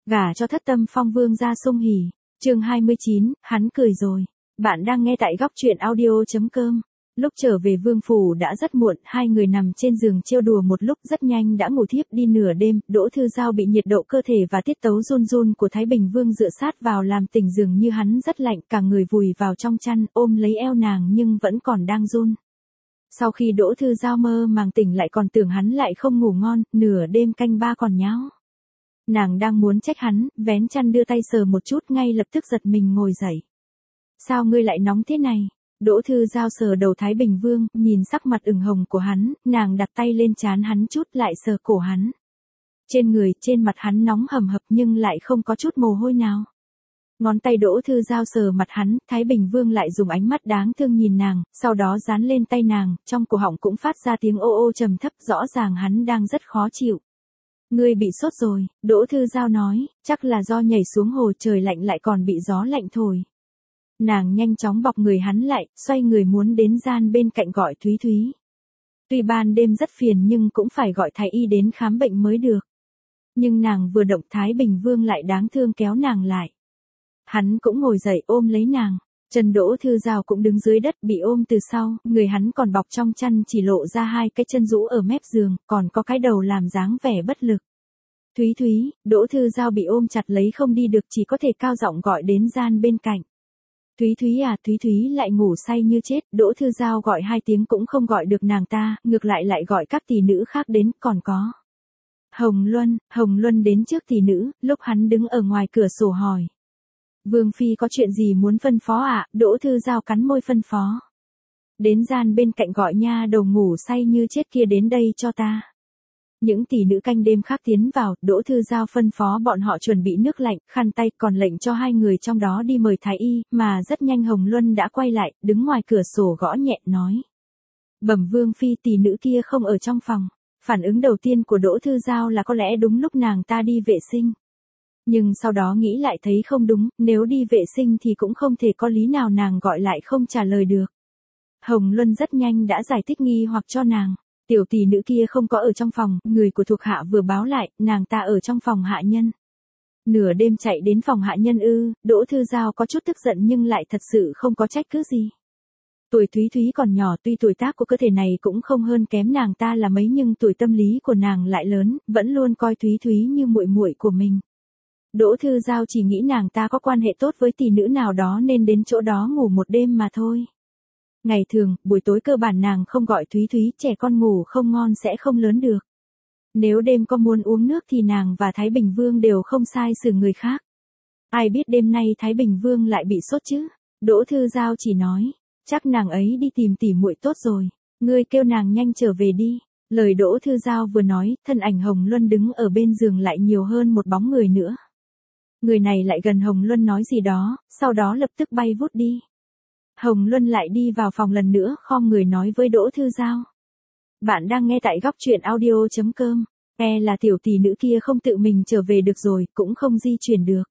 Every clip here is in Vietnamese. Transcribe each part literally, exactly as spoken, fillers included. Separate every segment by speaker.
Speaker 1: Gả cho thất tâm phong vương gia sung hỉ. Chương hai mươi chín, hắn cười rồi. Bạn đang nghe tại góc truyện audio.com. Lúc trở về vương phủ đã rất muộn, hai người nằm trên giường trêu đùa một lúc rất nhanh đã ngủ thiếp đi nửa đêm. Đỗ Thư Giao bị nhiệt độ cơ thể và tiết tấu run run của Thái Bình Vương dựa sát vào làm tỉnh, dường như hắn rất lạnh, cả người vùi vào trong chăn, ôm lấy eo nàng nhưng vẫn còn đang run. Sau khi Đỗ Thư Giao mơ màng tỉnh lại còn tưởng hắn lại không ngủ ngon, nửa đêm canh ba còn nháo. Nàng đang muốn trách hắn, vén chăn đưa tay sờ một chút ngay lập tức giật mình ngồi dậy. Sao ngươi lại nóng thế này? Đỗ Thư Giao sờ đầu Thái Bình Vương, nhìn sắc mặt ửng hồng của hắn, nàng đặt tay lên trán hắn chút lại sờ cổ hắn. Trên người, trên mặt hắn nóng hầm hập nhưng lại không có chút mồ hôi nào. Ngón tay Đỗ Thư Giao sờ mặt hắn, Thái Bình Vương lại dùng ánh mắt đáng thương nhìn nàng, sau đó dán lên tay nàng, trong cổ họng cũng phát ra tiếng ô ô trầm thấp, rõ ràng hắn đang rất khó chịu. Ngươi bị sốt rồi, Đỗ Thư Giao nói, chắc là do nhảy xuống hồ trời lạnh lại còn bị gió lạnh thổi. Nàng nhanh chóng bọc người hắn lại, xoay người muốn đến gian bên cạnh gọi Thúy Thúy. Tuy ban đêm rất phiền nhưng cũng phải gọi thái y đến khám bệnh mới được. Nhưng nàng vừa động Thái Bình Vương lại đáng thương kéo nàng lại. Hắn cũng ngồi dậy ôm lấy nàng. Chân Đỗ Thư Giao cũng đứng dưới đất bị ôm từ sau, người hắn còn bọc trong chăn chỉ lộ ra hai cái chân rũ ở mép giường, còn có cái đầu làm dáng vẻ bất lực. Thúy Thúy, Đỗ Thư Giao bị ôm chặt lấy không đi được, chỉ có thể cao giọng gọi đến gian bên cạnh. Thúy Thúy à, Thúy Thúy lại ngủ say như chết, Đỗ Thư Giao gọi hai tiếng cũng không gọi được nàng ta, ngược lại lại gọi các tỷ nữ khác đến, còn có. Hồng Luân, Hồng Luân đến trước tỷ nữ, lúc hắn đứng ở ngoài cửa sổ hỏi. Vương Phi có chuyện gì muốn phân phó ạ? À? Đỗ Thư Giao cắn môi phân phó. Đến gian bên cạnh gọi nha đầu ngủ say như chết kia đến đây cho ta. Những tỷ nữ canh đêm khác tiến vào, Đỗ Thư Giao phân phó bọn họ chuẩn bị nước lạnh, khăn tay, còn lệnh cho hai người trong đó đi mời thái y, mà rất nhanh Hồng Luân đã quay lại, đứng ngoài cửa sổ gõ nhẹ nói. Bẩm Vương Phi, tỷ nữ kia không ở trong phòng. Phản ứng đầu tiên của Đỗ Thư Giao là có lẽ đúng lúc nàng ta đi vệ sinh. Nhưng sau đó nghĩ lại thấy không đúng, nếu đi vệ sinh thì cũng không thể có lý nào nàng gọi lại không trả lời được. Hồng Luân rất nhanh đã giải thích nghi hoặc cho nàng. Tiểu tỷ nữ kia không có ở trong phòng, người của thuộc hạ vừa báo lại, nàng ta ở trong phòng hạ nhân. Nửa đêm chạy đến phòng hạ nhân ư? Đỗ Thư Giao có chút tức giận nhưng lại thật sự không có trách cứ gì. Tuổi Thúy Thúy còn nhỏ, tuy tuổi tác của cơ thể này cũng không hơn kém nàng ta là mấy nhưng tuổi tâm lý của nàng lại lớn, vẫn luôn coi Thúy Thúy như muội muội của mình. Đỗ Thư Giao chỉ nghĩ nàng ta có quan hệ tốt với tỷ nữ nào đó nên đến chỗ đó ngủ một đêm mà thôi. Ngày thường, buổi tối cơ bản nàng không gọi Thúy Thúy, trẻ con ngủ không ngon sẽ không lớn được. Nếu đêm có muốn uống nước thì nàng và Thái Bình Vương đều không sai xử người khác. Ai biết đêm nay Thái Bình Vương lại bị sốt chứ? Đỗ Thư Giao chỉ nói, chắc nàng ấy đi tìm tỷ muội tốt rồi, ngươi kêu nàng nhanh trở về đi. Lời Đỗ Thư Giao vừa nói, thân ảnh Hồng Luân đứng ở bên giường lại nhiều hơn một bóng người nữa. Người này lại gần Hồng Luân nói gì đó, sau đó lập tức bay vút đi. Hồng Luân lại đi vào phòng lần nữa, khom người nói với Đỗ Thư Giao. Bạn đang nghe tại góc truyện audio.com. E là tiểu tỷ nữ kia không tự mình trở về được rồi, cũng không di chuyển được.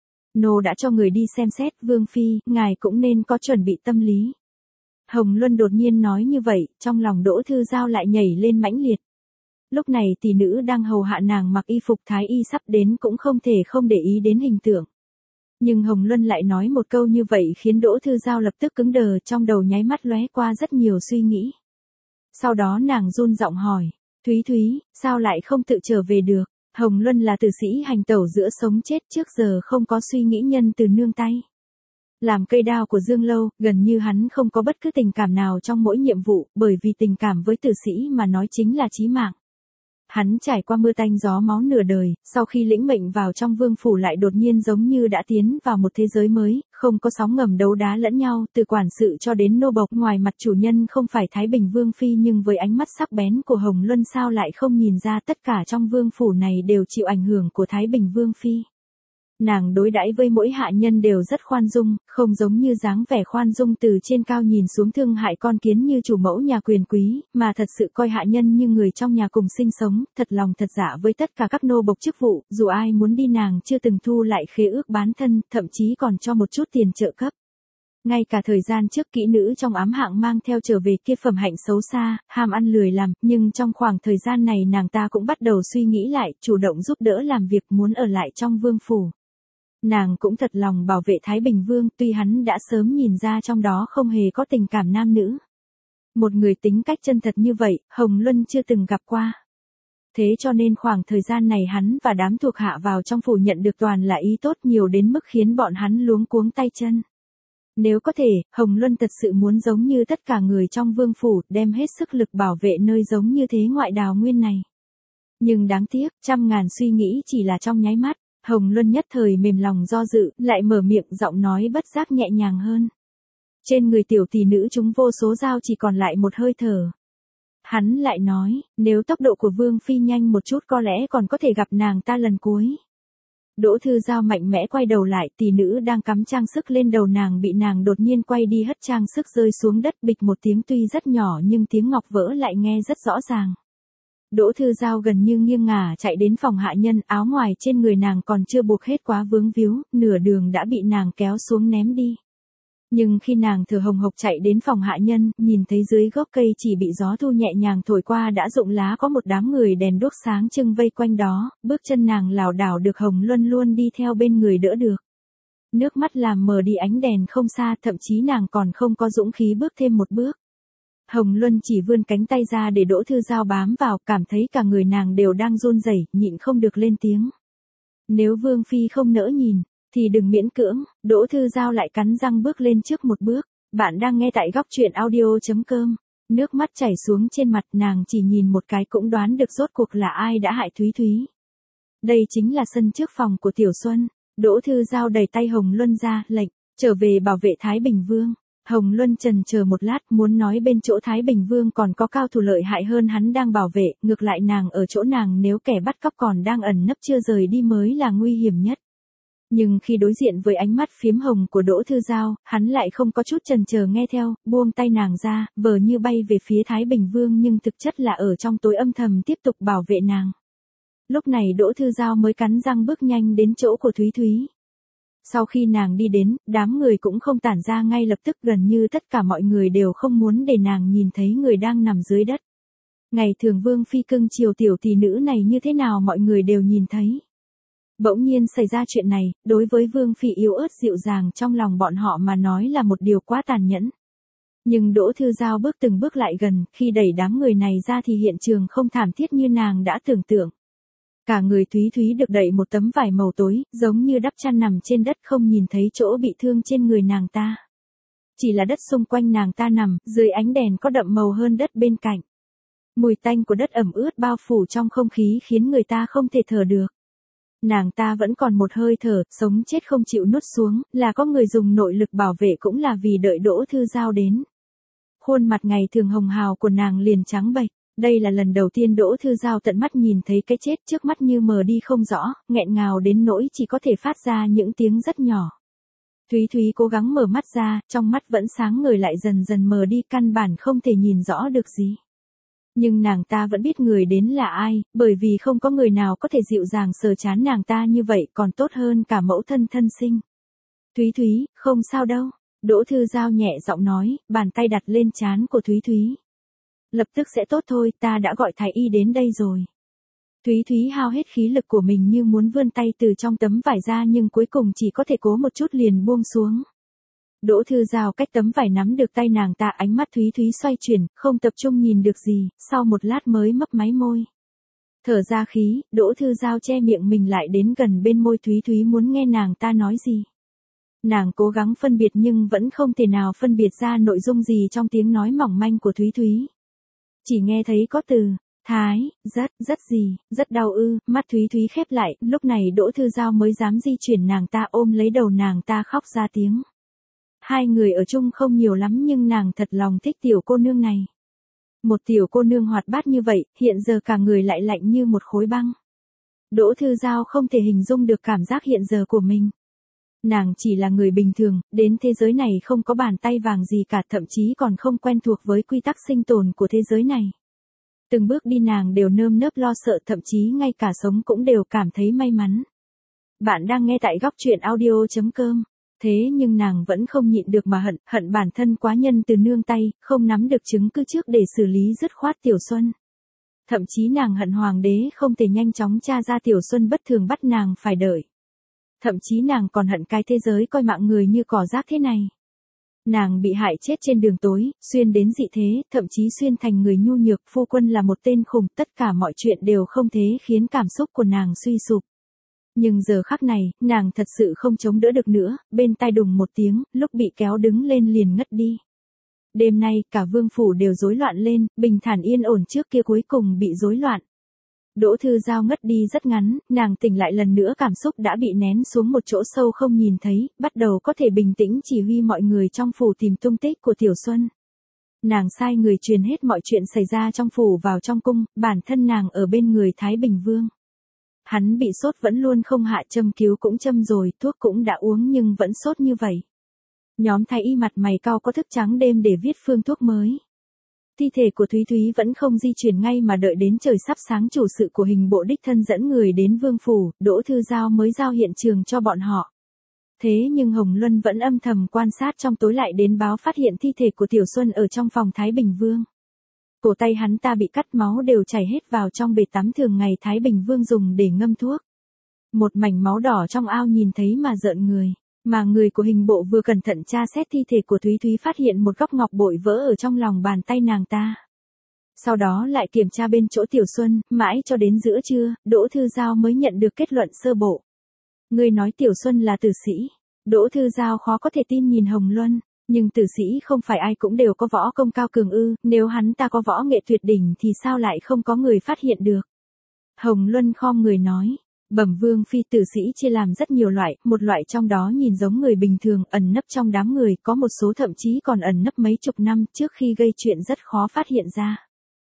Speaker 1: Nô đã cho người đi xem xét, Vương Phi, ngài cũng nên có chuẩn bị tâm lý. Hồng Luân đột nhiên nói như vậy, trong lòng Đỗ Thư Giao lại nhảy lên mãnh liệt. Lúc này tỷ nữ đang hầu hạ nàng mặc y phục thái y sắp đến cũng không thể không để ý đến hình tượng. Nhưng Hồng Luân lại nói một câu như vậy khiến Đỗ Thư Giao lập tức cứng đờ, trong đầu nháy mắt lóe qua rất nhiều suy nghĩ. Sau đó nàng run giọng hỏi, Thúy Thúy, sao lại không tự trở về được? Hồng Luân là tử sĩ hành tẩu giữa sống chết, trước giờ không có suy nghĩ nhân từ nương tay. Làm cây đao của Dương Lâu, gần như hắn không có bất cứ tình cảm nào trong mỗi nhiệm vụ, bởi vì tình cảm với tử sĩ mà nói chính là chí mạng. Hắn trải qua mưa tanh gió máu nửa đời, sau khi lĩnh mệnh vào trong vương phủ lại đột nhiên giống như đã tiến vào một thế giới mới, không có sóng ngầm đấu đá lẫn nhau, từ quản sự cho đến nô bộc, ngoài mặt chủ nhân không phải Thái Bình Vương Phi nhưng với ánh mắt sắc bén của Hồng Luân sao lại không nhìn ra tất cả trong vương phủ này đều chịu ảnh hưởng của Thái Bình Vương Phi. Nàng đối đãi với mỗi hạ nhân đều rất khoan dung, không giống như dáng vẻ khoan dung từ trên cao nhìn xuống thương hại con kiến như chủ mẫu nhà quyền quý, mà thật sự coi hạ nhân như người trong nhà cùng sinh sống, thật lòng thật dạ với tất cả các nô bộc chức vụ, dù ai muốn đi nàng chưa từng thu lại khế ước bán thân, thậm chí còn cho một chút tiền trợ cấp. Ngay cả thời gian trước kỹ nữ trong ám hạng mang theo trở về kia phẩm hạnh xấu xa, ham ăn lười làm, nhưng trong khoảng thời gian này nàng ta cũng bắt đầu suy nghĩ lại, chủ động giúp đỡ làm việc muốn ở lại trong vương phủ. Nàng cũng thật lòng bảo vệ Thái Bình Vương, tuy hắn đã sớm nhìn ra trong đó không hề có tình cảm nam nữ. Một người tính cách chân thật như vậy, Hồng Luân chưa từng gặp qua. Thế cho nên khoảng thời gian này hắn và đám thuộc hạ vào trong phủ nhận được toàn là ý tốt nhiều đến mức khiến bọn hắn luống cuống tay chân. Nếu có thể, Hồng Luân thật sự muốn giống như tất cả người trong vương phủ, đem hết sức lực bảo vệ nơi giống như thế ngoại đào nguyên này. Nhưng đáng tiếc, trăm ngàn suy nghĩ chỉ là trong nháy mắt, Hồng Luân nhất thời mềm lòng do dự, lại mở miệng giọng nói bất giác nhẹ nhàng hơn. Trên người tiểu tỷ nữ chúng vô số dao chỉ còn lại một hơi thở. Hắn lại nói, nếu tốc độ của Vương Phi nhanh một chút có lẽ còn có thể gặp nàng ta lần cuối. Đỗ Thư Giao mạnh mẽ quay đầu lại, tỷ nữ đang cắm trang sức lên đầu nàng bị nàng đột nhiên quay đi hất trang sức rơi xuống đất bịch một tiếng tuy rất nhỏ nhưng tiếng ngọc vỡ lại nghe rất rõ ràng. Đỗ Thư Giao gần như nghiêng ngả chạy đến phòng hạ nhân, áo ngoài trên người nàng còn chưa buộc hết quá vướng víu, nửa đường đã bị nàng kéo xuống ném đi. Nhưng khi nàng thở hồng hộc chạy đến phòng hạ nhân, nhìn thấy dưới gốc cây chỉ bị gió thu nhẹ nhàng thổi qua đã rụng lá có một đám người đèn đuốc sáng trưng vây quanh đó, bước chân nàng lảo đảo được Hồng Luân luôn đi theo bên người đỡ được. Nước mắt làm mờ đi ánh đèn không xa, thậm chí nàng còn không có dũng khí bước thêm một bước. Hồng Luân chỉ vươn cánh tay ra để Đỗ Thư Giao bám vào, cảm thấy cả người nàng đều đang run rẩy, nhịn không được lên tiếng. Nếu Vương Phi không nỡ nhìn, thì đừng miễn cưỡng. Đỗ Thư Giao lại cắn răng bước lên trước một bước. Bạn đang nghe tại góc truyện audio chấm com. Nước mắt chảy xuống trên mặt, nàng chỉ nhìn một cái cũng đoán được rốt cuộc là ai đã hại Thúy Thúy. Đây chính là sân trước phòng của Tiểu Xuân. Đỗ Thư Giao đẩy tay Hồng Luân ra, lệnh, trở về bảo vệ Thái Bình Vương. Hồng Luân chần chờ một lát, muốn nói bên chỗ Thái Bình Vương còn có cao thủ lợi hại hơn hắn đang bảo vệ, ngược lại nàng ở chỗ nàng nếu kẻ bắt cóc còn đang ẩn nấp chưa rời đi mới là nguy hiểm nhất. Nhưng khi đối diện với ánh mắt phiếm hồng của Đỗ Thư Giao, hắn lại không có chút chần chờ nghe theo, buông tay nàng ra, vờ như bay về phía Thái Bình Vương nhưng thực chất là ở trong tối âm thầm tiếp tục bảo vệ nàng. Lúc này Đỗ Thư Giao mới cắn răng bước nhanh đến chỗ của Thúy Thúy. Sau khi nàng đi đến, đám người cũng không tản ra ngay lập tức, gần như tất cả mọi người đều không muốn để nàng nhìn thấy người đang nằm dưới đất. Ngày thường Vương Phi cưng chiều tiểu tỷ nữ này như thế nào mọi người đều nhìn thấy. Bỗng nhiên xảy ra chuyện này, đối với Vương Phi yếu ớt dịu dàng trong lòng bọn họ mà nói là một điều quá tàn nhẫn. Nhưng Đỗ Thư Giao bước từng bước lại gần, khi đẩy đám người này ra thì hiện trường không thảm thiết như nàng đã tưởng tượng. Cả người Thúy Thúy được đậy một tấm vải màu tối, giống như đắp chăn nằm trên đất không nhìn thấy chỗ bị thương trên người nàng ta. Chỉ là đất xung quanh nàng ta nằm, dưới ánh đèn có đậm màu hơn đất bên cạnh. Mùi tanh của đất ẩm ướt bao phủ trong không khí khiến người ta không thể thở được. Nàng ta vẫn còn một hơi thở, sống chết không chịu nuốt xuống, là có người dùng nội lực bảo vệ cũng là vì đợi Đỗ Thư Giao đến. Khuôn mặt ngày thường hồng hào của nàng liền trắng bệch. Đây là lần đầu tiên Đỗ Thư Giao tận mắt nhìn thấy cái chết trước mắt như mờ đi không rõ, nghẹn ngào đến nỗi chỉ có thể phát ra những tiếng rất nhỏ. Thúy Thúy cố gắng mở mắt ra, trong mắt vẫn sáng ngời lại dần dần mờ đi, căn bản không thể nhìn rõ được gì. Nhưng nàng ta vẫn biết người đến là ai, bởi vì không có người nào có thể dịu dàng sờ trán nàng ta như vậy, còn tốt hơn cả mẫu thân thân sinh. Thúy Thúy, không sao đâu. Đỗ Thư Giao nhẹ giọng nói, bàn tay đặt lên trán của Thúy Thúy. Lập tức sẽ tốt thôi, ta đã gọi thái y đến đây rồi. Thúy Thúy hao hết khí lực của mình như muốn vươn tay từ trong tấm vải ra nhưng cuối cùng chỉ có thể cố một chút liền buông xuống. Đỗ Thư Giao cách tấm vải nắm được tay nàng ta, ánh mắt Thúy Thúy xoay chuyển, không tập trung nhìn được gì, sau một lát mới mấp máy môi. Thở ra khí, Đỗ Thư Giao che miệng mình lại đến gần bên môi Thúy Thúy muốn nghe nàng ta nói gì. Nàng cố gắng phân biệt nhưng vẫn không thể nào phân biệt ra nội dung gì trong tiếng nói mỏng manh của Thúy Thúy. Chỉ nghe thấy có từ, thái, rất, rất gì, rất đau ư, mắt Thúy Thúy khép lại, lúc này Đỗ Thư Giao mới dám di chuyển nàng ta ôm lấy đầu nàng ta khóc ra tiếng. Hai người ở chung không nhiều lắm nhưng nàng thật lòng thích tiểu cô nương này. Một tiểu cô nương hoạt bát như vậy, hiện giờ cả người lại lạnh như một khối băng. Đỗ Thư Giao không thể hình dung được cảm giác hiện giờ của mình. Nàng chỉ là người bình thường, đến thế giới này không có bàn tay vàng gì cả, thậm chí còn không quen thuộc với quy tắc sinh tồn của thế giới này. Từng bước đi nàng đều nơm nớp lo sợ, thậm chí ngay cả sống cũng đều cảm thấy may mắn. Bạn đang nghe tại góc truyện audio chấm com. Thế nhưng nàng vẫn không nhịn được mà hận, hận bản thân quá nhân từ nương tay, không nắm được chứng cứ trước để xử lý dứt khoát Tiểu Xuân. Thậm chí nàng hận hoàng đế không thể nhanh chóng tra ra Tiểu Xuân bất thường bắt nàng phải đợi. Thậm chí nàng còn hận cái thế giới coi mạng người như cỏ rác thế này. Nàng bị hại chết trên đường tối, xuyên đến dị thế, thậm chí xuyên thành người nhu nhược, phu quân là một tên khùng, tất cả mọi chuyện đều không thế khiến cảm xúc của nàng suy sụp. Nhưng giờ khắc này, nàng thật sự không chống đỡ được nữa, bên tai đùng một tiếng, lúc bị kéo đứng lên liền ngất đi. Đêm nay, cả vương phủ đều rối loạn lên, bình thản yên ổn trước kia cuối cùng bị rối loạn. Đỗ Thư Giao ngất đi rất ngắn, nàng tỉnh lại lần nữa cảm xúc đã bị nén xuống một chỗ sâu không nhìn thấy, bắt đầu có thể bình tĩnh chỉ huy mọi người trong phủ tìm tung tích của Tiểu Xuân. Nàng sai người truyền hết mọi chuyện xảy ra trong phủ vào trong cung, bản thân nàng ở bên người Thái Bình Vương. Hắn bị sốt vẫn luôn không hạ, châm cứu cũng châm rồi, thuốc cũng đã uống nhưng vẫn sốt như vậy. Nhóm thái y mặt mày cau có thức trắng đêm để viết phương thuốc mới. Thi thể của Thúy Thúy vẫn không di chuyển ngay mà đợi đến trời sắp sáng chủ sự của hình bộ đích thân dẫn người đến vương phủ, Đỗ Thư Giao mới giao hiện trường cho bọn họ. Thế nhưng Hồng Luân vẫn âm thầm quan sát trong tối lại đến báo phát hiện thi thể của Tiểu Xuân ở trong phòng Thái Bình Vương. Cổ tay hắn ta bị cắt, máu đều chảy hết vào trong bể tắm thường ngày Thái Bình Vương dùng để ngâm thuốc. Một mảnh máu đỏ trong ao nhìn thấy mà rợn người. Mà người của hình bộ vừa cẩn thận tra xét thi thể của Thúy Thúy phát hiện một góc ngọc bội vỡ ở trong lòng bàn tay nàng ta. Sau đó lại kiểm tra bên chỗ Tiểu Xuân, mãi cho đến giữa trưa, Đỗ Thư Giao mới nhận được kết luận sơ bộ. Người nói Tiểu Xuân là tử sĩ. Đỗ Thư Giao khó có thể tin nhìn Hồng Luân, nhưng tử sĩ không phải ai cũng đều có võ công cao cường ư, nếu hắn ta có võ nghệ tuyệt đỉnh thì sao lại không có người phát hiện được. Hồng Luân khom người nói. Bẩm vương phi, tử sĩ chia làm rất nhiều loại, một loại trong đó nhìn giống người bình thường, ẩn nấp trong đám người, có một số thậm chí còn ẩn nấp mấy chục năm trước khi gây chuyện rất khó phát hiện ra.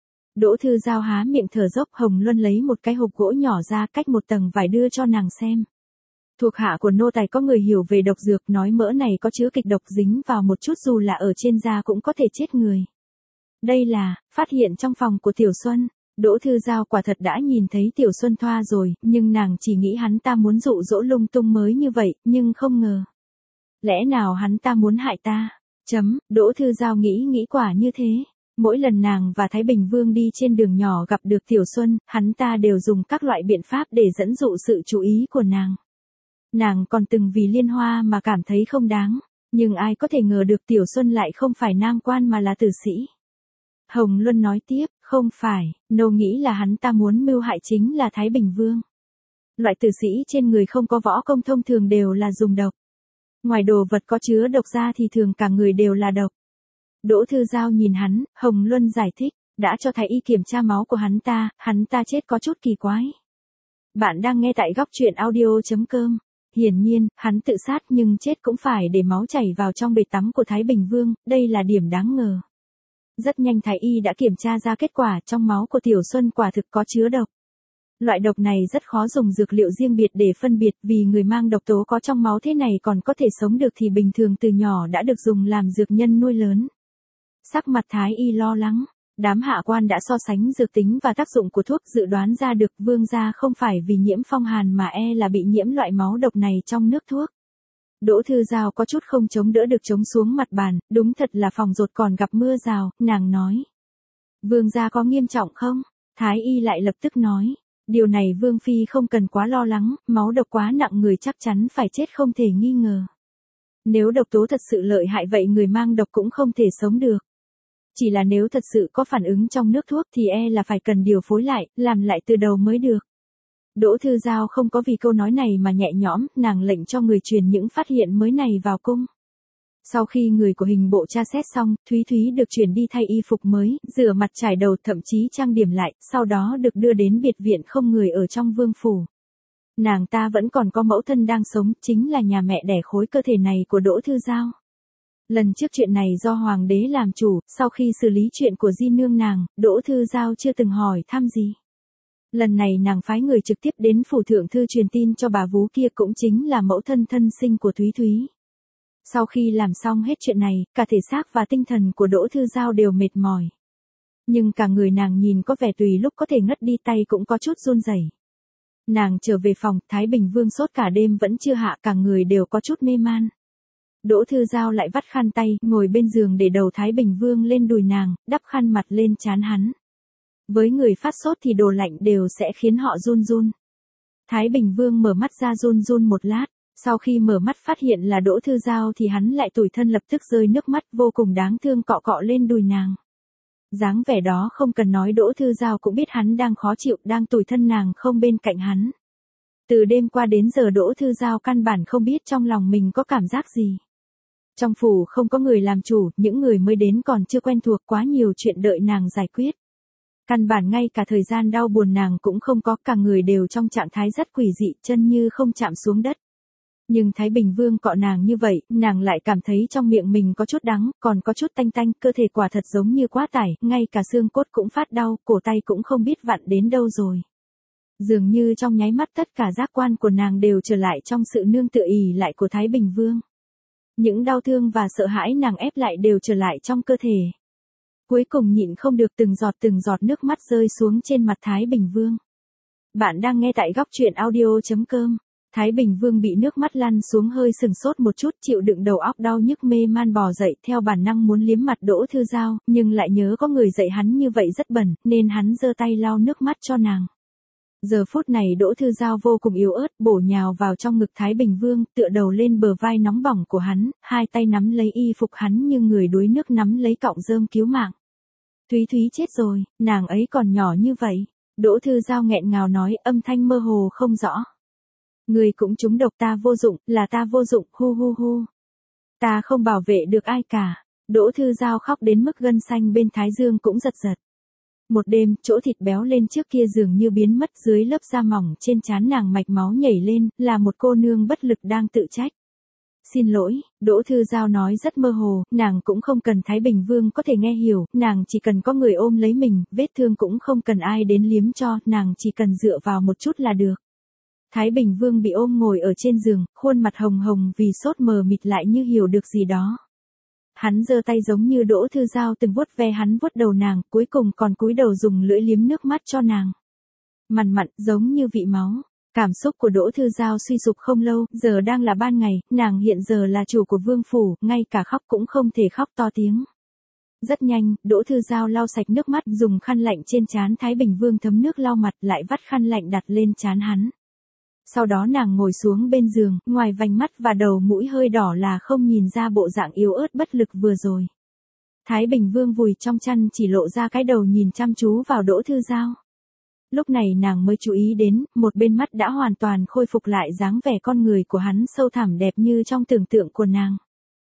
Speaker 1: Đỗ Thư Giao há miệng thở dốc, Hồng Luân lấy một cái hộp gỗ nhỏ ra cách một tầng vải đưa cho nàng xem. Thuộc hạ của nô tài có người hiểu về độc dược, nói mỡ này có chứa kịch độc, dính vào một chút dù là ở trên da cũng có thể chết người. Đây là, phát hiện trong phòng của Tiểu Xuân. Đỗ Thư Giao quả thật đã nhìn thấy Tiểu Xuân Thoa rồi, nhưng nàng chỉ nghĩ hắn ta muốn dụ dỗ lung tung mới như vậy, nhưng không ngờ. Lẽ nào hắn ta muốn hại ta? Chấm, Đỗ Thư Giao nghĩ nghĩ quả như thế. Mỗi lần nàng và Thái Bình Vương đi trên đường nhỏ gặp được Tiểu Xuân, hắn ta đều dùng các loại biện pháp để dẫn dụ sự chú ý của nàng. Nàng còn từng vì liên hoa mà cảm thấy không đáng, nhưng ai có thể ngờ được Tiểu Xuân lại không phải nam quan mà là tử sĩ. Hồng Luân nói tiếp, không phải, nô nghĩ là hắn ta muốn mưu hại chính là Thái Bình Vương. Loại tử sĩ trên người không có võ công thông thường đều là dùng độc. Ngoài đồ vật có chứa độc ra thì thường cả người đều là độc. Đỗ Thư Giao nhìn hắn, Hồng Luân giải thích, đã cho thái y kiểm tra máu của hắn ta, hắn ta chết có chút kỳ quái. Bạn đang nghe tại góc truyện audio chấm com. Hiển nhiên, hắn tự sát nhưng chết cũng phải để máu chảy vào trong bể tắm của Thái Bình Vương, đây là điểm đáng ngờ. Rất nhanh thái y đã kiểm tra ra kết quả, trong máu của Tiểu Xuân quả thực có chứa độc. Loại độc này rất khó dùng dược liệu riêng biệt để phân biệt, vì người mang độc tố có trong máu thế này còn có thể sống được thì bình thường từ nhỏ đã được dùng làm dược nhân nuôi lớn. Sắc mặt thái y lo lắng, đám hạ quan đã so sánh dược tính và tác dụng của thuốc, dự đoán ra được vương gia không phải vì nhiễm phong hàn mà e là bị nhiễm loại máu độc này trong nước thuốc. Đỗ Thư Giao có chút không chống đỡ được chống xuống mặt bàn, đúng thật là phòng dột còn gặp mưa rào, nàng nói. Vương gia có nghiêm trọng không? Thái y lại lập tức nói. Điều này Vương Phi không cần quá lo lắng, máu độc quá nặng người chắc chắn phải chết không thể nghi ngờ. Nếu độc tố thật sự lợi hại vậy người mang độc cũng không thể sống được. Chỉ là nếu thật sự có phản ứng trong nước thuốc thì e là phải cần điều phối lại, làm lại từ đầu mới được. Đỗ Thư Giao không có vì câu nói này mà nhẹ nhõm, nàng lệnh cho người truyền những phát hiện mới này vào cung. Sau khi người của hình bộ tra xét xong, Thúy Thúy được chuyển đi thay y phục mới, rửa mặt trải đầu, thậm chí trang điểm lại, sau đó được đưa đến biệt viện không người ở trong vương phủ. Nàng ta vẫn còn có mẫu thân đang sống, chính là nhà mẹ đẻ khối cơ thể này của Đỗ Thư Giao. Lần trước chuyện này do hoàng đế làm chủ, sau khi xử lý chuyện của di nương nàng, Đỗ Thư Giao chưa từng hỏi thăm gì. Lần này nàng phái người trực tiếp đến phủ thượng thư truyền tin cho bà vú kia, cũng chính là mẫu thân thân sinh của Thúy Thúy. Sau khi làm xong hết chuyện này, cả thể xác và tinh thần của Đỗ Thư Giao đều mệt mỏi. Nhưng cả người nàng nhìn có vẻ tùy lúc có thể ngất đi, tay cũng có chút run rẩy. Nàng trở về phòng, Thái Bình Vương sốt cả đêm vẫn chưa hạ, cả người đều có chút mê man. Đỗ Thư Giao lại vắt khăn tay, ngồi bên giường để đầu Thái Bình Vương lên đùi nàng, đắp khăn mặt lên trán hắn. Với người phát sốt thì đồ lạnh đều sẽ khiến họ run run. Thái Bình Vương mở mắt ra run run một lát, sau khi mở mắt phát hiện là Đỗ Thư Giao thì hắn lại tủi thân lập tức rơi nước mắt vô cùng đáng thương cọ cọ lên đùi nàng. Dáng vẻ đó không cần nói Đỗ Thư Giao cũng biết hắn đang khó chịu, đang tủi thân nàng không bên cạnh hắn. Từ đêm qua đến giờ Đỗ Thư Giao căn bản không biết trong lòng mình có cảm giác gì. Trong phủ không có người làm chủ, những người mới đến còn chưa quen thuộc, quá nhiều chuyện đợi nàng giải quyết. Căn bản ngay cả thời gian đau buồn nàng cũng không có, cả người đều trong trạng thái rất quỷ dị, chân như không chạm xuống đất. Nhưng Thái Bình Vương cọ nàng như vậy, nàng lại cảm thấy trong miệng mình có chút đắng, còn có chút tanh tanh, cơ thể quả thật giống như quá tải, ngay cả xương cốt cũng phát đau, cổ tay cũng không biết vặn đến đâu rồi. Dường như trong nháy mắt tất cả giác quan của nàng đều trở lại trong sự nương tựa ỷ lại của Thái Bình Vương. Những đau thương và sợ hãi nàng ép lại đều trở lại trong cơ thể. Cuối cùng nhịn không được từng giọt từng giọt nước mắt rơi xuống trên mặt Thái Bình Vương. Bạn đang nghe tại góc truyện audio chấm com. Thái Bình Vương bị nước mắt lăn xuống hơi sừng sốt một chút, chịu đựng đầu óc đau nhức mê man bò dậy, theo bản năng muốn liếm mặt Đỗ Thư Giao, nhưng lại nhớ có người dạy hắn như vậy rất bẩn, nên hắn giơ tay lau nước mắt cho nàng. Giờ phút này Đỗ Thư Giao vô cùng yếu ớt, bổ nhào vào trong ngực Thái Bình Vương, tựa đầu lên bờ vai nóng bỏng của hắn, hai tay nắm lấy y phục hắn như người đuối nước nắm lấy cọng rơm cứu mạng. Thúy Thúy chết rồi, nàng ấy còn nhỏ như vậy. Đỗ Thư Giao nghẹn ngào nói, âm thanh mơ hồ không rõ. Người cũng trúng độc, ta vô dụng, là ta vô dụng, hu hu hu. Ta không bảo vệ được ai cả. Đỗ Thư Giao khóc đến mức gân xanh bên thái dương cũng giật giật. Một đêm, chỗ thịt béo lên trước kia dường như biến mất, dưới lớp da mỏng trên trán nàng mạch máu nhảy lên, là một cô nương bất lực đang tự trách. Xin lỗi, Đỗ Thư Giao nói rất mơ hồ, nàng cũng không cần Thái Bình Vương có thể nghe hiểu, nàng chỉ cần có người ôm lấy mình, vết thương cũng không cần ai đến liếm cho, nàng chỉ cần dựa vào một chút là được. Thái Bình Vương bị ôm ngồi ở trên giường, khuôn mặt hồng hồng vì sốt mờ mịt lại như hiểu được gì đó. Hắn giơ tay giống như Đỗ Thư Giao từng vuốt ve hắn, vuốt đầu nàng, cuối cùng còn cúi đầu dùng lưỡi liếm nước mắt cho nàng. Mặn mặn, giống như vị máu. Cảm xúc của Đỗ Thư Giao suy sụp không lâu, giờ đang là ban ngày, nàng hiện giờ là chủ của vương phủ, ngay cả khóc cũng không thể khóc to tiếng. Rất nhanh, Đỗ Thư Giao lau sạch nước mắt, dùng khăn lạnh trên trán Thái Bình Vương thấm nước lau mặt, lại vắt khăn lạnh đặt lên trán hắn. Sau đó nàng ngồi xuống bên giường, ngoài vành mắt và đầu mũi hơi đỏ là không nhìn ra bộ dạng yếu ớt bất lực vừa rồi. Thái Bình Vương vùi trong chăn chỉ lộ ra cái đầu nhìn chăm chú vào Đỗ Thư Giao. Lúc này nàng mới chú ý đến, một bên mắt đã hoàn toàn khôi phục lại dáng vẻ con người của hắn sâu thẳm đẹp như trong tưởng tượng của nàng.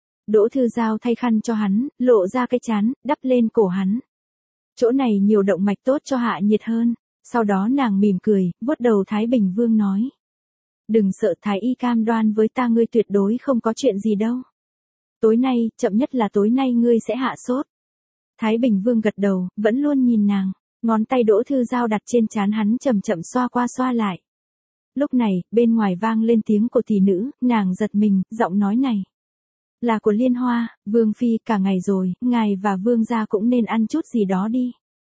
Speaker 1: Đỗ Thư Giao thay khăn cho hắn, lộ ra cái trán, đắp lên cổ hắn. Chỗ này nhiều động mạch tốt cho hạ nhiệt hơn. Sau đó nàng mỉm cười, vuốt đầu Thái Bình Vương nói. Đừng sợ, Thái y cam đoan với ta ngươi tuyệt đối không có chuyện gì đâu. Tối nay, chậm nhất là tối nay ngươi sẽ hạ sốt. Thái Bình Vương gật đầu, vẫn luôn nhìn nàng. Ngón tay Đỗ Thư Giao đặt trên trán hắn chậm chậm xoa qua xoa lại. Lúc này, bên ngoài vang lên tiếng của tỷ nữ, nàng giật mình, giọng nói này. Là của Liên Hoa, Vương Phi, cả ngày rồi, ngài và Vương gia cũng nên ăn chút gì đó đi.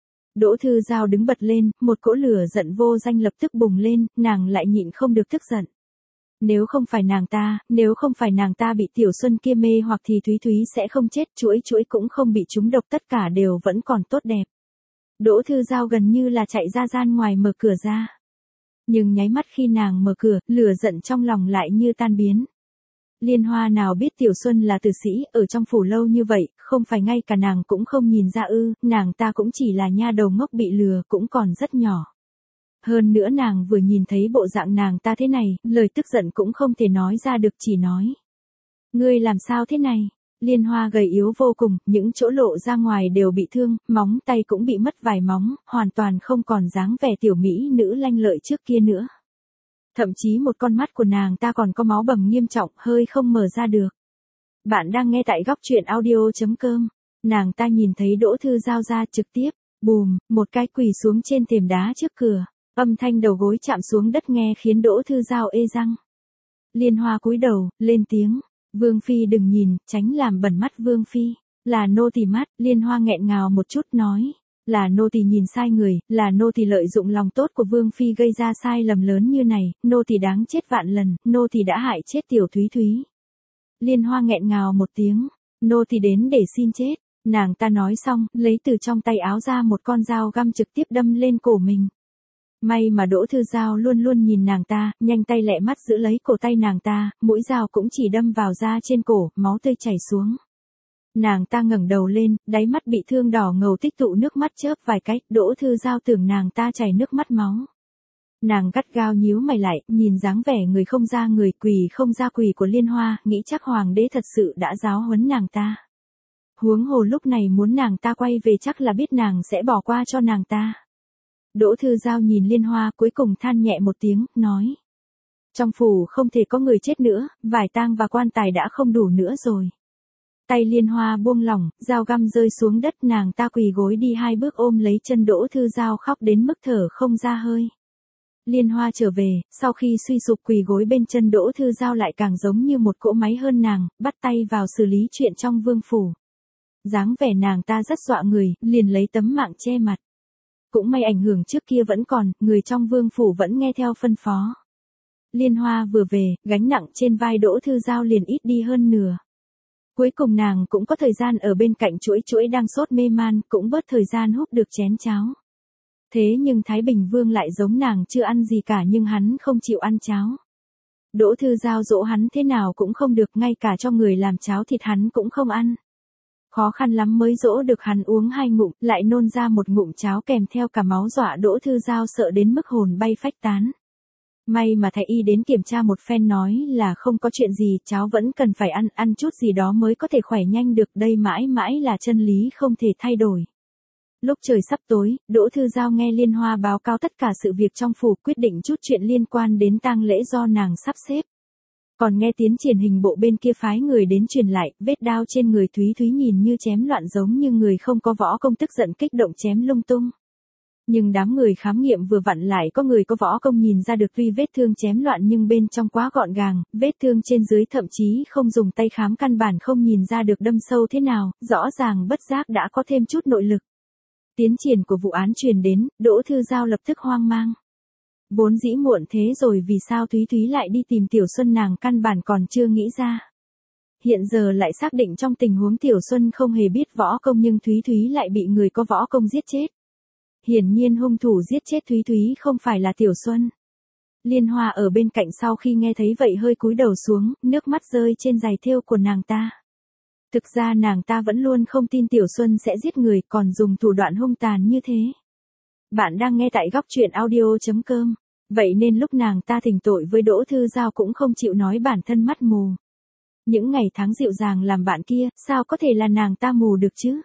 Speaker 1: Đỗ Thư Giao đứng bật lên, một cỗ lửa giận vô danh lập tức bùng lên, nàng lại nhịn không được tức giận. Nếu không phải nàng ta, nếu không phải nàng ta bị Tiểu Xuân kia mê hoặc thì Thúy Thúy sẽ không chết, chuỗi chuỗi cũng không bị trúng độc, tất cả đều vẫn còn tốt đẹp. Đỗ Thư Giao gần như là chạy ra gian ngoài mở cửa ra. Nhưng nháy mắt khi nàng mở cửa, lửa giận trong lòng lại như tan biến. Liên Hoa nào biết Tiểu Xuân là tử sĩ, ở trong phủ lâu như vậy, không phải ngay cả nàng cũng không nhìn ra ư, nàng ta cũng chỉ là nha đầu ngốc bị lừa, cũng còn rất nhỏ. Hơn nữa nàng vừa nhìn thấy bộ dạng nàng ta thế này, lời tức giận cũng không thể nói ra được, chỉ nói. Ngươi làm sao thế này? Liên Hoa gầy yếu vô cùng, những chỗ lộ ra ngoài đều bị thương, móng tay cũng bị mất vài móng, hoàn toàn không còn dáng vẻ tiểu mỹ nữ lanh lợi trước kia nữa. Thậm chí một con mắt của nàng ta còn có máu bầm nghiêm trọng, hơi không mở ra được. Bạn đang nghe tại góc truyện audio chấm com. Nàng ta nhìn thấy Đỗ Thư Giao ra trực tiếp, bùm, một cái quỳ xuống trên thềm đá trước cửa. Âm thanh đầu gối chạm xuống đất nghe khiến Đỗ Thư Giao ê răng. Liên Hoa cúi đầu, lên tiếng. Vương Phi đừng nhìn, tránh làm bẩn mắt Vương Phi. Là nô tỳ mắt, Liên Hoa nghẹn ngào một chút nói. Là nô tỳ nhìn sai người, là nô tỳ lợi dụng lòng tốt của Vương Phi gây ra sai lầm lớn như này, nô tỳ đáng chết vạn lần, nô tỳ đã hại chết Tiểu Thúy Thúy. Liên Hoa nghẹn ngào một tiếng, nô thì đến để xin chết. Nàng ta nói xong, lấy từ trong tay áo ra một con dao găm trực tiếp đâm lên cổ mình. May mà Đỗ Thư Giao luôn luôn nhìn nàng ta, nhanh tay lẹ mắt giữ lấy cổ tay nàng ta, mũi dao cũng chỉ đâm vào da trên cổ, máu tươi chảy xuống. Nàng ta ngẩng đầu lên, đáy mắt bị thương đỏ ngầu tích tụ nước mắt chớp vài cái, Đỗ Thư Giao tưởng nàng ta chảy nước mắt máu. Nàng gắt gao nhíu mày lại, nhìn dáng vẻ người không ra người, quỷ không ra quỷ của Liên Hoa, nghĩ chắc hoàng đế thật sự đã giáo huấn nàng ta. Huống hồ lúc này muốn nàng ta quay về chắc là biết nàng sẽ bỏ qua cho nàng ta. Đỗ Thư Giao nhìn Liên Hoa cuối cùng than nhẹ một tiếng, nói. Trong phủ không thể có người chết nữa, vải tang và quan tài đã không đủ nữa rồi. Tay Liên Hoa buông lỏng, dao găm rơi xuống đất, nàng ta quỳ gối đi hai bước ôm lấy chân Đỗ Thư Giao khóc đến mức thở không ra hơi. Liên Hoa trở về, sau khi suy sụp quỳ gối bên chân Đỗ Thư Giao lại càng giống như một cỗ máy hơn nàng, bắt tay vào xử lý chuyện trong vương phủ. Dáng vẻ nàng ta rất dọa người, liền lấy tấm mạng che mặt. Cũng may ảnh hưởng trước kia vẫn còn, người trong vương phủ vẫn nghe theo phân phó. Liên Hoa vừa về, gánh nặng trên vai Đỗ Thư Giao liền ít đi hơn nửa. Cuối cùng nàng cũng có thời gian ở bên cạnh chuỗi chuỗi đang sốt mê man, cũng bớt thời gian húp được chén cháo. Thế nhưng Thái Bình Vương lại giống nàng chưa ăn gì cả nhưng hắn không chịu ăn cháo. Đỗ Thư Giao dỗ hắn thế nào cũng không được, ngay cả cho người làm cháo thịt hắn cũng không ăn. Khó khăn lắm mới dỗ được hắn uống hai ngụm, lại nôn ra một ngụm cháo kèm theo cả máu, dọa Đỗ Thư Giao sợ đến mức hồn bay phách tán. May mà thái y đến kiểm tra một phen nói là không có chuyện gì, cháo vẫn cần phải ăn, ăn chút gì đó mới có thể khỏe nhanh được, đây mãi mãi là chân lý không thể thay đổi. Lúc trời sắp tối, Đỗ Thư Giao nghe Liên Hoa báo cáo tất cả sự việc trong phủ, quyết định chút chuyện liên quan đến tang lễ do nàng sắp xếp. Còn nghe tiến triển hình bộ bên kia phái người đến truyền lại, vết đao trên người Thúy Thúy nhìn như chém loạn giống như người không có võ công tức giận kích động chém lung tung. Nhưng đám người khám nghiệm vừa vặn lại có người có võ công nhìn ra được, tuy vết thương chém loạn nhưng bên trong quá gọn gàng, vết thương trên dưới thậm chí không dùng tay khám căn bản không nhìn ra được đâm sâu thế nào, rõ ràng bất giác đã có thêm chút nội lực. Tiến triển của vụ án truyền đến, Đỗ Thư Giao lập tức hoang mang. Vốn dĩ muộn thế rồi vì sao Thúy Thúy lại đi tìm Tiểu Xuân, nàng căn bản còn chưa nghĩ ra. Hiện giờ lại xác định trong tình huống Tiểu Xuân không hề biết võ công nhưng Thúy Thúy lại bị người có võ công giết chết. Hiển nhiên hung thủ giết chết Thúy Thúy không phải là Tiểu Xuân. Liên Hoa ở bên cạnh sau khi nghe thấy vậy hơi cúi đầu xuống, nước mắt rơi trên giày thêu của nàng ta. Thực ra nàng ta vẫn luôn không tin Tiểu Xuân sẽ giết người, còn dùng thủ đoạn hung tàn như thế. Bạn đang nghe tại góc truyện audio chấm com. Vậy nên lúc nàng ta thỉnh tội với Đỗ Thư Giao cũng không chịu nói bản thân mắt mù. Những ngày tháng dịu dàng làm bạn kia, sao có thể là nàng ta mù được chứ?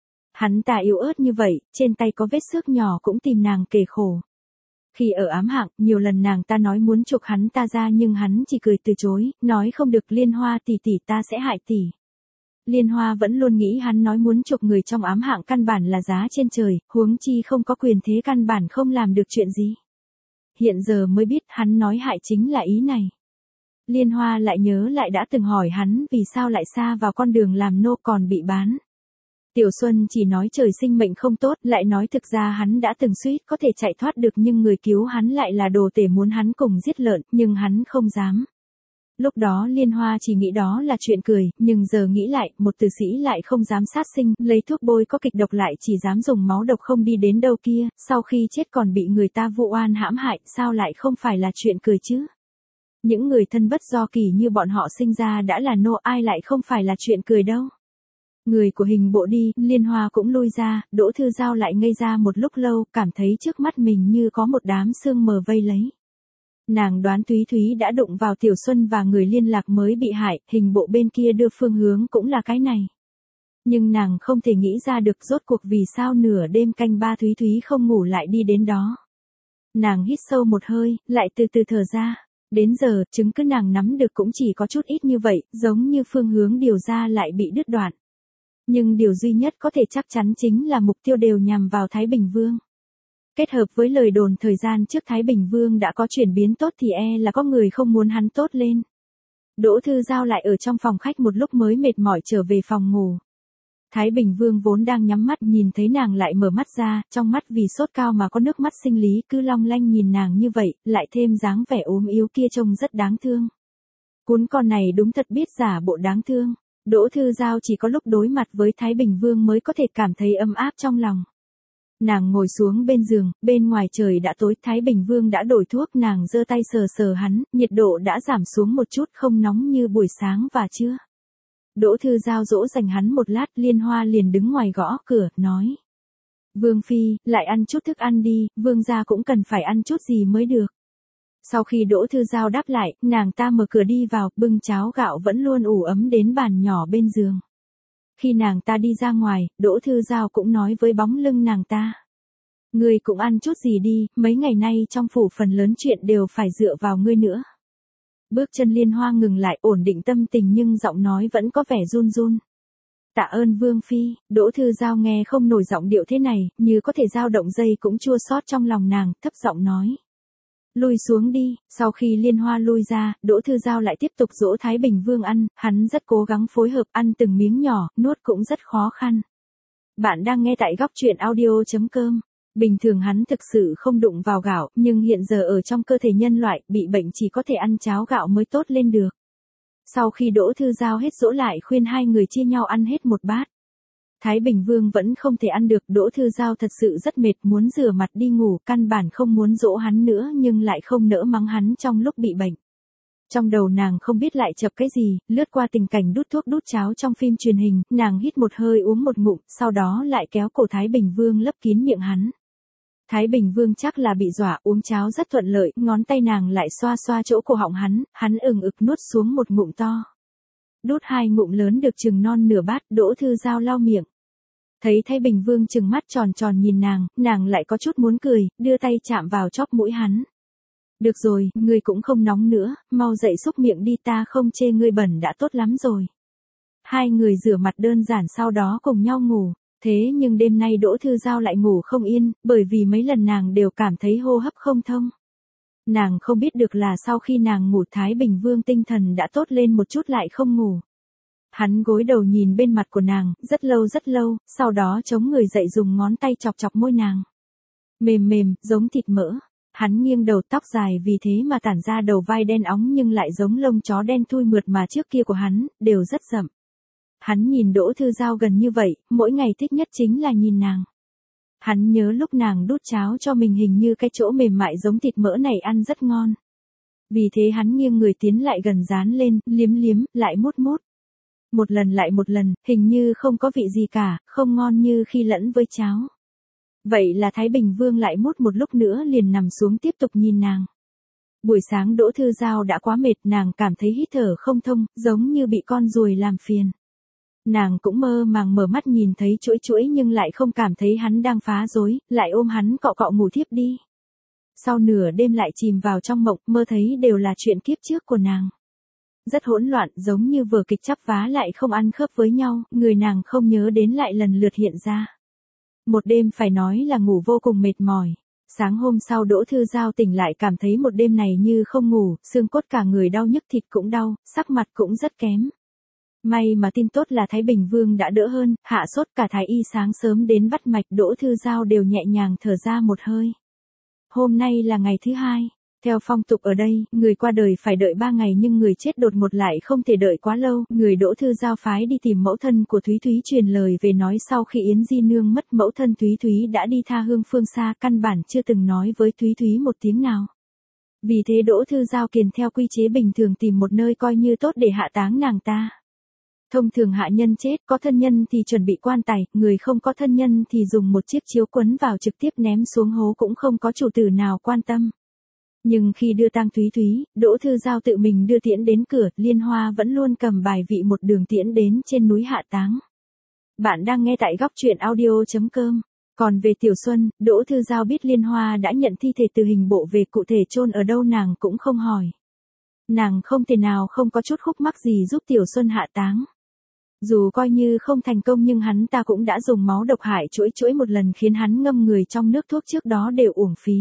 Speaker 1: Hắn ta yếu ớt như vậy, trên tay có vết xước nhỏ cũng tìm nàng kể khổ. Khi ở ám hạng, nhiều lần nàng ta nói muốn chuộc hắn ta ra nhưng hắn chỉ cười từ chối, nói không được, Liên Hoa tỷ tỷ ta sẽ hại tỷ. Liên Hoa vẫn luôn nghĩ hắn nói muốn chuộc người trong ám hạng căn bản là giá trên trời, huống chi không có quyền thế căn bản không làm được chuyện gì. Hiện giờ mới biết hắn nói hại chính là ý này. Liên Hoa lại nhớ lại đã từng hỏi hắn vì sao lại sa vào con đường làm nô còn bị bán. Tiểu Xuân chỉ nói trời sinh mệnh không tốt, lại nói thực ra hắn đã từng suýt có thể chạy thoát được nhưng người cứu hắn lại là đồ tể muốn hắn cùng giết lợn, nhưng hắn không dám. Lúc đó Liên Hoa chỉ nghĩ đó là chuyện cười, nhưng giờ nghĩ lại, một tử sĩ lại không dám sát sinh, lấy thuốc bôi có kịch độc lại chỉ dám dùng máu độc không đi đến đâu kia, sau khi chết còn bị người ta vu oan hãm hại, sao lại không phải là chuyện cười chứ? Những người thân bất do kỳ như bọn họ sinh ra đã là nô, ai lại không phải là chuyện cười đâu. Người của hình bộ đi, Liên Hoa cũng lui ra, Đỗ Thư Giao lại ngây ra một lúc lâu, cảm thấy trước mắt mình như có một đám sương mờ vây lấy. Nàng đoán Thúy Thúy đã đụng vào Tiểu Xuân và người liên lạc mới bị hại, hình bộ bên kia đưa phương hướng cũng là cái này. Nhưng nàng không thể nghĩ ra được rốt cuộc vì sao nửa đêm canh ba Thúy Thúy không ngủ lại đi đến đó. Nàng hít sâu một hơi, lại từ từ thở ra. Đến giờ, chứng cứ nàng nắm được cũng chỉ có chút ít như vậy, giống như phương hướng điều ra lại bị đứt đoạn. Nhưng điều duy nhất có thể chắc chắn chính là mục tiêu đều nhằm vào Thái Bình Vương. Kết hợp với lời đồn thời gian trước Thái Bình Vương đã có chuyển biến tốt thì e là có người không muốn hắn tốt lên. Đỗ Thư Giao lại ở trong phòng khách một lúc mới mệt mỏi trở về phòng ngủ. Thái Bình Vương vốn đang nhắm mắt nhìn thấy nàng lại mở mắt ra, trong mắt vì sốt cao mà có nước mắt sinh lý cứ long lanh nhìn nàng như vậy, lại thêm dáng vẻ ốm yếu kia trông rất đáng thương. Cuốn con này đúng thật biết giả bộ đáng thương. Đỗ Thư Giao chỉ có lúc đối mặt với Thái Bình Vương mới có thể cảm thấy ấm áp trong lòng. Nàng ngồi xuống bên giường, bên ngoài trời đã tối, Thái Bình Vương đã đổi thuốc, nàng giơ tay sờ sờ hắn, nhiệt độ đã giảm xuống một chút, không nóng như buổi sáng và trưa. Đỗ Thư Giao dỗ dành hắn một lát, Liên Hoa liền đứng ngoài gõ cửa, nói. Vương Phi, lại ăn chút thức ăn đi, Vương gia cũng cần phải ăn chút gì mới được. Sau khi Đỗ Thư Giao đáp lại, nàng ta mở cửa đi vào, bưng cháo gạo vẫn luôn ủ ấm đến bàn nhỏ bên giường. Khi nàng ta đi ra ngoài, Đỗ Thư Giao cũng nói với bóng lưng nàng ta. Ngươi cũng ăn chút gì đi, mấy ngày nay trong phủ phần lớn chuyện đều phải dựa vào ngươi nữa. Bước chân Liên Hoa ngừng lại, ổn định tâm tình nhưng giọng nói vẫn có vẻ run run. Tạ ơn Vương Phi. Đỗ Thư Giao nghe không nổi giọng điệu thế này, như có thể dao động dây cũng chua xót trong lòng nàng, thấp giọng nói. Lui xuống đi. Sau khi Liên Hoa lui ra, Đỗ Thư Giao lại tiếp tục dỗ Thái Bình Vương ăn, hắn rất cố gắng phối hợp ăn từng miếng nhỏ, nuốt cũng rất khó khăn. Bạn đang nghe tại góc truyện audio chấm com. Bình thường hắn thực sự không đụng vào gạo, nhưng hiện giờ ở trong cơ thể nhân loại, bị bệnh chỉ có thể ăn cháo gạo mới tốt lên được. Sau khi Đỗ Thư Giao hết dỗ lại khuyên hai người chia nhau ăn hết một bát. Thái Bình Vương vẫn không thể ăn được, Đỗ Thư Giao thật sự rất mệt, muốn rửa mặt đi ngủ, căn bản không muốn dỗ hắn nữa nhưng lại không nỡ mắng hắn trong lúc bị bệnh. Trong đầu nàng không biết lại chập cái gì, lướt qua tình cảnh đút thuốc đút cháo trong phim truyền hình, nàng hít một hơi uống một ngụm, sau đó lại kéo cổ Thái Bình Vương lấp kín miệng hắn. Thái Bình Vương chắc là bị dọa, uống cháo rất thuận lợi, ngón tay nàng lại xoa xoa chỗ cổ họng hắn, hắn ừng ực nuốt xuống một ngụm to. Đút hai ngụm lớn được chừng non nửa bát, Đỗ Thư Giao lau miệng. Thấy Thái Bình Vương chừng mắt tròn tròn nhìn nàng, nàng lại có chút muốn cười, đưa tay chạm vào chóp mũi hắn. Được rồi, ngươi cũng không nóng nữa, mau dậy xúc miệng đi, ta không chê ngươi bẩn đã tốt lắm rồi. Hai người rửa mặt đơn giản sau đó cùng nhau ngủ. Thế nhưng đêm nay Đỗ Thư Giao lại ngủ không yên, bởi vì mấy lần nàng đều cảm thấy hô hấp không thông. Nàng không biết được là sau khi nàng ngủ Thái Bình Vương tinh thần đã tốt lên một chút lại không ngủ. Hắn gối đầu nhìn bên mặt của nàng, rất lâu rất lâu, sau đó chống người dậy dùng ngón tay chọc chọc môi nàng. Mềm mềm, giống thịt mỡ. Hắn nghiêng đầu, tóc dài vì thế mà tản ra đầu vai đen óng nhưng lại giống lông chó đen thui mượt mà trước kia của hắn, đều rất rậm. Hắn nhìn Đỗ Thư Giao gần như vậy, mỗi ngày thích nhất chính là nhìn nàng. Hắn nhớ lúc nàng đút cháo cho mình hình như cái chỗ mềm mại giống thịt mỡ này ăn rất ngon. Vì thế hắn nghiêng người tiến lại gần dán lên, liếm liếm, lại mút mút. Một lần lại một lần, hình như không có vị gì cả, không ngon như khi lẫn với cháo. Vậy là Thái Bình Vương lại mút một lúc nữa liền nằm xuống tiếp tục nhìn nàng. Buổi sáng Đỗ Thư Giao đã quá mệt, nàng cảm thấy hít thở không thông, giống như bị con ruồi làm phiền. Nàng cũng mơ màng mở mắt nhìn thấy chuỗi chuỗi nhưng lại không cảm thấy hắn đang phá rối, lại ôm hắn cọ cọ ngủ thiếp đi. Sau nửa đêm lại chìm vào trong mộng, mơ thấy đều là chuyện kiếp trước của nàng. Rất hỗn loạn, giống như vở kịch chắp vá lại không ăn khớp với nhau, người nàng không nhớ đến lại lần lượt hiện ra. Một đêm phải nói là ngủ vô cùng mệt mỏi. Sáng hôm sau Đỗ Thư Giao tỉnh lại cảm thấy một đêm này như không ngủ, xương cốt cả người đau nhức, thịt cũng đau, sắc mặt cũng rất kém. May mà tin tốt là Thái Bình Vương đã đỡ hơn, hạ sốt, cả Thái Y sáng sớm đến bắt mạch, Đỗ Thư Giao đều nhẹ nhàng thở ra một hơi. Hôm nay là ngày thứ hai. Theo phong tục ở đây, người qua đời phải đợi ba ngày nhưng người chết đột ngột lại không thể đợi quá lâu. Người Đỗ Thư Giao phái đi tìm mẫu thân của Thúy Thúy truyền lời về nói sau khi Yến Di Nương mất mẫu thân Thúy Thúy đã đi tha hương phương xa, căn bản chưa từng nói với Thúy Thúy một tiếng nào. Vì thế Đỗ Thư Giao kiền theo quy chế bình thường tìm một nơi coi như tốt để hạ táng nàng ta. Thông thường hạ nhân chết, có thân nhân thì chuẩn bị quan tài, người không có thân nhân thì dùng một chiếc chiếu quấn vào trực tiếp ném xuống hố, cũng không có chủ tử nào quan tâm. Nhưng khi đưa tang Thúy Thúy, Đỗ Thư Giao tự mình đưa tiễn đến cửa, Liên Hoa vẫn luôn cầm bài vị một đường tiễn đến trên núi hạ táng. Bạn đang nghe tại góc truyện audio chấm com. Còn về Tiểu Xuân, Đỗ Thư Giao biết Liên Hoa đã nhận thi thể từ hình bộ về, cụ thể chôn ở đâu nàng cũng không hỏi. Nàng không thể nào không có chút khúc mắc gì giúp Tiểu Xuân hạ táng. Dù coi như không thành công nhưng hắn ta cũng đã dùng máu độc hại chuỗi chuỗi một lần khiến hắn ngâm người trong nước thuốc trước đó đều uổng phí.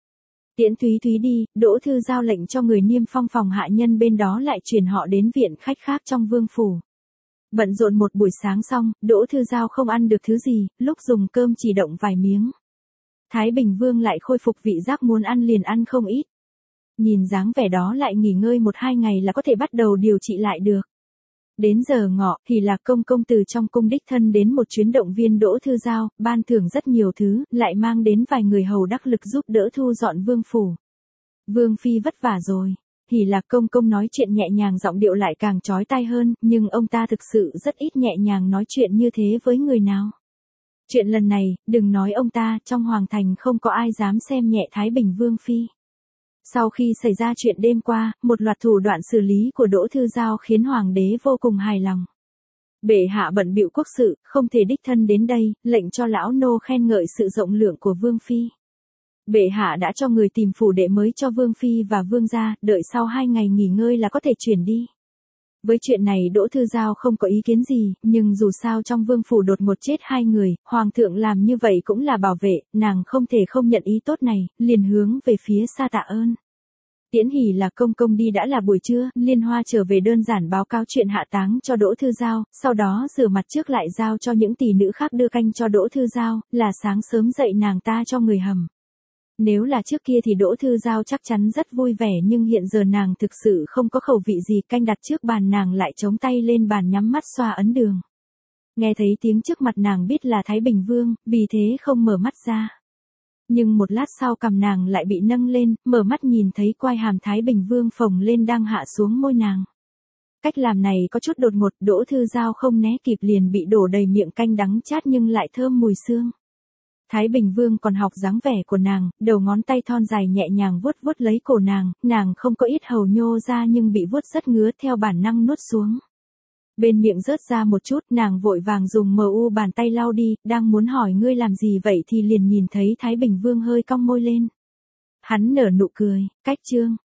Speaker 1: Tiễn Thúy Thúy đi, Đỗ Thư Giao lệnh cho người niêm phong phòng hạ nhân bên đó lại chuyển họ đến viện khách khác trong vương phủ. Bận rộn một buổi sáng xong, Đỗ Thư Giao không ăn được thứ gì, lúc dùng cơm chỉ động vài miếng. Thái Bình Vương lại khôi phục vị giác, muốn ăn liền ăn không ít. Nhìn dáng vẻ đó lại nghỉ ngơi một hai ngày là có thể bắt đầu điều trị lại được. Đến giờ ngọ, thì Lạc Công công từ trong cung đích thân đến một chuyến động viên Đỗ Thư Giao, ban thưởng rất nhiều thứ, lại mang đến vài người hầu đắc lực giúp đỡ thu dọn vương phủ. Vương phi vất vả rồi. Hỉ Lạc Công công nói chuyện nhẹ nhàng, giọng điệu lại càng chói tai hơn, nhưng ông ta thực sự rất ít nhẹ nhàng nói chuyện như thế với người nào. Chuyện lần này, đừng nói ông ta, trong hoàng thành không có ai dám xem nhẹ Thái Bình Vương phi. Sau khi xảy ra chuyện đêm qua, một loạt thủ đoạn xử lý của Đỗ Thư Giao khiến hoàng đế vô cùng hài lòng. Bệ hạ bận bịu quốc sự, không thể đích thân đến đây, lệnh cho lão nô khen ngợi sự rộng lượng của Vương phi. Bệ hạ đã cho người tìm phủ đệ mới cho Vương phi và Vương gia, đợi sau hai ngày nghỉ ngơi là có thể chuyển đi. Với chuyện này Đỗ Thư Giao không có ý kiến gì, nhưng dù sao trong vương phủ đột ngột chết hai người, hoàng thượng làm như vậy cũng là bảo vệ, nàng không thể không nhận ý tốt này, liền hướng về phía xa tạ ơn. Tiễn Hỉ Lạc công công đi đã là buổi trưa, Liên Hoa trở về đơn giản báo cáo chuyện hạ táng cho Đỗ Thư Giao, sau đó rửa mặt trước lại giao cho những tỷ nữ khác đưa canh cho Đỗ Thư Giao, là sáng sớm dậy nàng ta cho người hầm. Nếu là trước kia thì Đỗ Thư Giao chắc chắn rất vui vẻ, nhưng hiện giờ nàng thực sự không có khẩu vị gì, canh đặt trước bàn nàng lại chống tay lên bàn nhắm mắt xoa ấn đường. Nghe thấy tiếng trước mặt nàng biết là Thái Bình Vương, vì thế không mở mắt ra. Nhưng một lát sau cằm nàng lại bị nâng lên, mở mắt nhìn thấy quai hàm Thái Bình Vương phồng lên đang hạ xuống môi nàng. Cách làm này có chút đột ngột, Đỗ Thư Giao không né kịp liền bị đổ đầy miệng canh đắng chát nhưng lại thơm mùi xương. Thái Bình Vương còn học dáng vẻ của nàng, đầu ngón tay thon dài nhẹ nhàng vuốt vuốt lấy cổ nàng, nàng không có ít hầu nhô ra nhưng bị vuốt rất ngứa, theo bản năng nuốt xuống. Bên miệng rớt ra một chút, nàng vội vàng dùng mờ u bàn tay lau đi, đang muốn hỏi ngươi làm gì vậy thì liền nhìn thấy Thái Bình Vương hơi cong môi lên. Hắn nở nụ cười, cách chương.